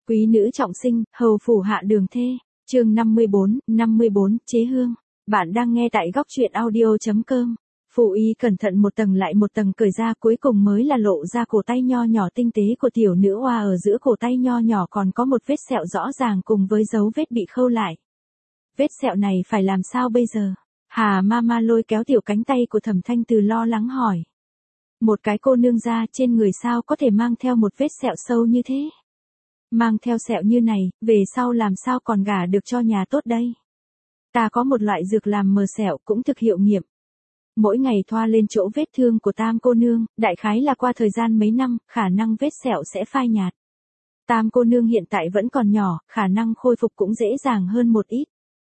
Quý nữ trọng sinh, hầu phủ hạ đường thê. Chương 54, chế hương. Bạn đang nghe tại góc truyện audio.com. Phụ y cẩn thận một tầng lại một tầng cởi ra, cuối cùng mới là lộ ra cổ tay nho nhỏ tinh tế của tiểu nữ oa, ở giữa cổ tay nho nhỏ còn có một vết sẹo rõ ràng cùng với dấu vết bị khâu lại. Vết sẹo này phải làm sao bây giờ? Hà Mama lôi kéo tiểu cánh tay của Thẩm Thanh Từ lo lắng hỏi. Một cái cô nương ra trên người sao có thể mang theo một vết sẹo sâu như thế? Mang theo sẹo như này, về sau làm sao còn gả được cho nhà tốt đây? Ta có một loại dược làm mờ sẹo cũng thực hiệu nghiệm. Mỗi ngày thoa lên chỗ vết thương của Tam cô nương, đại khái là qua thời gian mấy năm, khả năng vết sẹo sẽ phai nhạt. Tam cô nương hiện tại vẫn còn nhỏ, khả năng khôi phục cũng dễ dàng hơn một ít.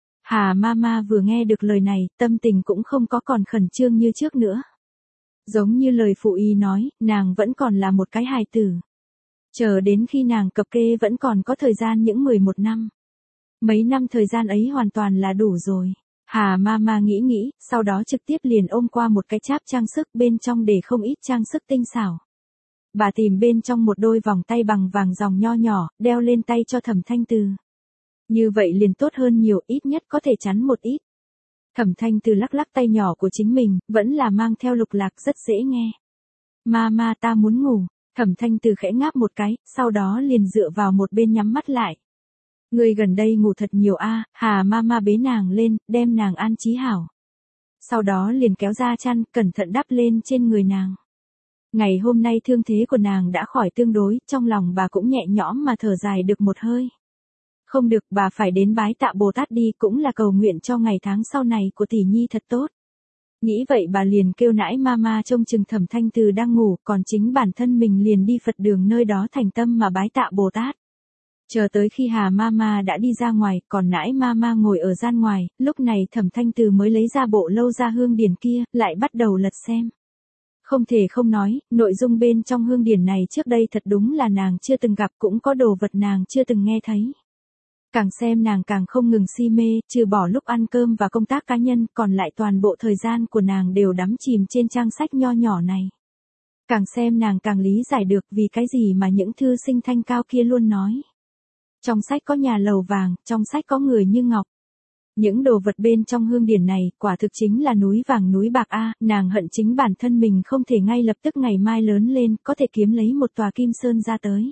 Hà Mama vừa nghe được lời này, tâm tình cũng không có còn khẩn trương như trước nữa. Giống như lời phụ y nói, nàng vẫn còn là một cái hài tử. Chờ đến khi nàng cập kê vẫn còn có thời gian những 11 năm. Mấy năm thời gian ấy hoàn toàn là đủ rồi. Hà Mama nghĩ, sau đó trực tiếp liền ôm qua một cái cháp trang sức, bên trong để không ít trang sức tinh xảo. Bà tìm bên trong một đôi vòng tay bằng vàng dòng nho nhỏ, đeo lên tay cho Thẩm Thanh Từ. Như vậy liền tốt hơn nhiều, ít nhất có thể chắn một ít. Thẩm Thanh Từ lắc lắc tay nhỏ của chính mình, vẫn là mang theo lục lạc rất dễ nghe. Mama, ta muốn ngủ. Thẩm Thanh Từ khẽ ngáp một cái, sau đó liền dựa vào một bên nhắm mắt lại. Người gần đây ngủ thật nhiều a. Hà Mama bế nàng lên, đem nàng an trí hảo. Sau đó liền kéo ra chăn, cẩn thận đắp lên trên người nàng. Ngày hôm nay thương thế của nàng đã khỏi tương đối, trong lòng bà cũng nhẹ nhõm mà thở dài được một hơi. Không được, bà phải đến bái tạ Bồ Tát đi, cũng là cầu nguyện cho ngày tháng sau này của tỷ nhi thật tốt. Nghĩ vậy bà liền kêu nãi Mama trông chừng Thẩm Thanh Từ đang ngủ, còn chính bản thân mình liền đi Phật đường nơi đó thành tâm mà bái tạ Bồ Tát. Chờ tới khi Hà Mama đã đi ra ngoài, còn nãi Mama ngồi ở gian ngoài, lúc này Thẩm Thanh Từ mới lấy ra bộ lâu gia hương điển kia, lại bắt đầu lật xem. Không thể không nói, nội dung bên trong hương điển này trước đây thật đúng là nàng chưa từng gặp, cũng có đồ vật nàng chưa từng nghe thấy. Càng xem nàng càng không ngừng si mê, trừ bỏ lúc ăn cơm và công tác cá nhân, còn lại toàn bộ thời gian của nàng đều đắm chìm trên trang sách nho nhỏ này. Càng xem nàng càng lý giải được vì cái gì mà những thư sinh thanh cao kia luôn nói. Trong sách có nhà lầu vàng, trong sách có người như ngọc. Những đồ vật bên trong hương điển này, quả thực chính là núi vàng núi bạc a. Nàng hận chính bản thân mình không thể ngay lập tức ngày mai lớn lên, có thể kiếm lấy một tòa kim sơn ra tới.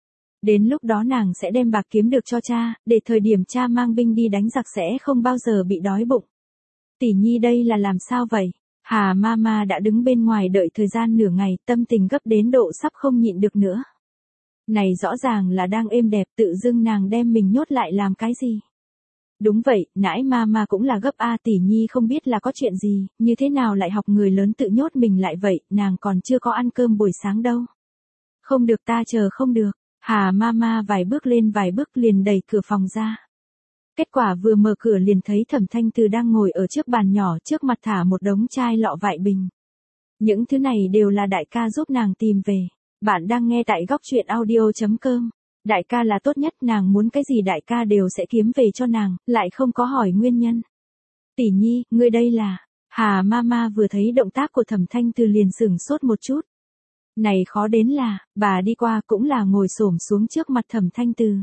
Đến lúc đó nàng sẽ đem bạc kiếm được cho cha, để thời điểm cha mang binh đi đánh giặc sẽ không bao giờ bị đói bụng. Tỷ nhi đây là làm sao vậy? Hà Mama đã đứng bên ngoài đợi thời gian nửa ngày, tâm tình gấp đến độ sắp không nhịn được nữa. Này rõ ràng là đang êm đẹp, tự dưng nàng đem mình nhốt lại làm cái gì? Đúng vậy, nãi Mama cũng là gấp a. Tỷ nhi không biết là có chuyện gì, như thế nào lại học người lớn tự nhốt mình lại vậy, nàng còn chưa có ăn cơm buổi sáng đâu. Không được, ta chờ không được. Hà Mama vài bước lên vài bước liền đẩy cửa phòng ra. Kết quả vừa mở cửa liền thấy Thẩm Thanh Từ đang ngồi ở trước bàn nhỏ, trước mặt thả một đống chai lọ vại bình. Những thứ này đều là đại ca giúp nàng tìm về. Bạn đang nghe tại góc truyện audio.com. Đại ca là tốt nhất, nàng muốn cái gì đại ca đều sẽ kiếm về cho nàng, lại không có hỏi nguyên nhân. Tỷ nhi, ngươi đây là... Hà Mama vừa thấy động tác của Thẩm Thanh Từ liền sửng sốt một chút. Này khó đến là, bà đi qua cũng là ngồi xổm xuống trước mặt Thẩm Thanh Từ.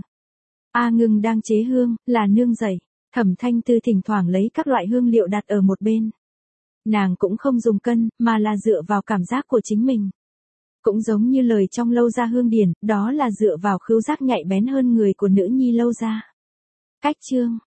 A Ngưng đang chế hương, là nương dạy. Thẩm Thanh Từ thỉnh thoảng lấy các loại hương liệu đặt ở một bên. Nàng cũng không dùng cân, mà là dựa vào cảm giác của chính mình. Cũng giống như lời trong lâu gia hương điển, đó là dựa vào khứu giác nhạy bén hơn người của nữ nhi lâu gia. Cách chương,